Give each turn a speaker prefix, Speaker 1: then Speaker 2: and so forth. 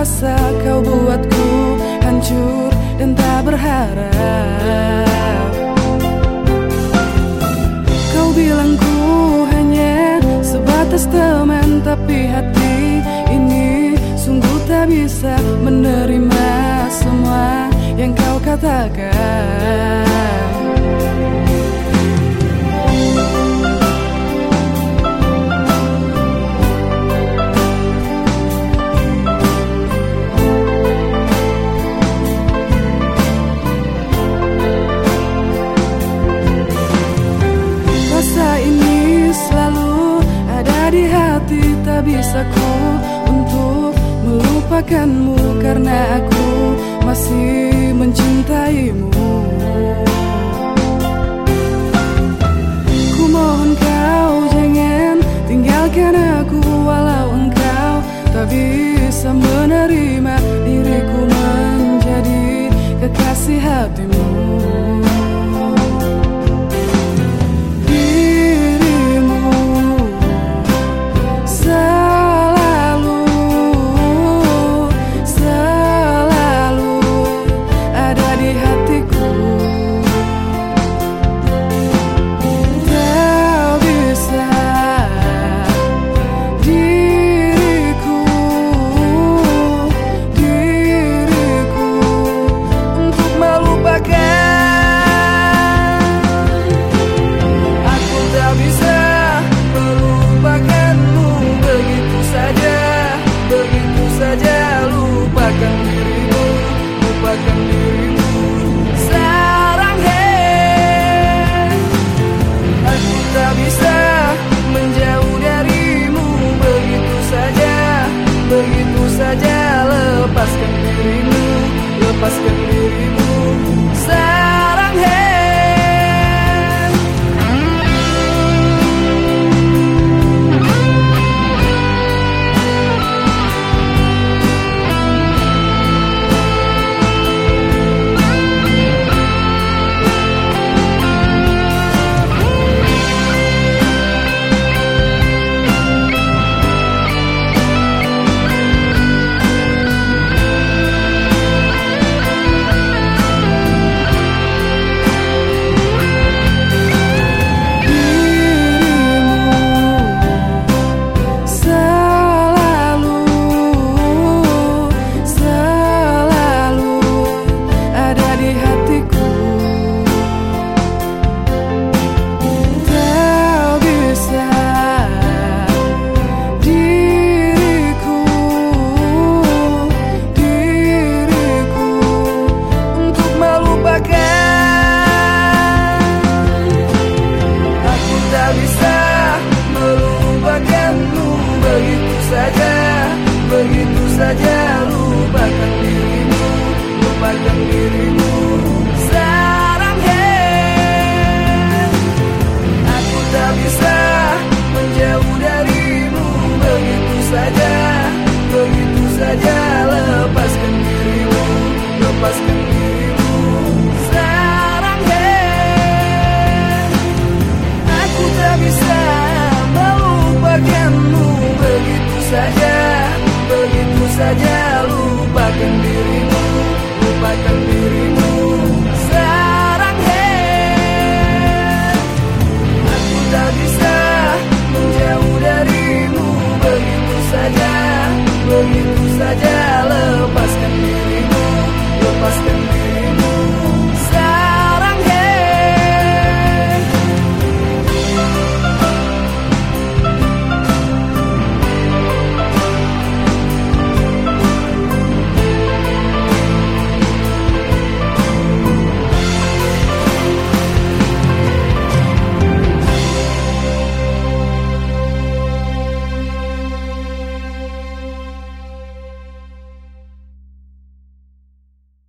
Speaker 1: rasa kau buatku hancur dan tak berharap. Kau bilang ku hanya sebatas teman, tapi hati ini sungguh tak bisa menerima semua yang kau katakan. Di hati tak bisa ku untuk melupakanmu, karena aku masih mencintaimu. Ku mohon kau jangan tinggalkan aku, walau engkau tak bisa menerima diriku menjadi kekasih hatimu.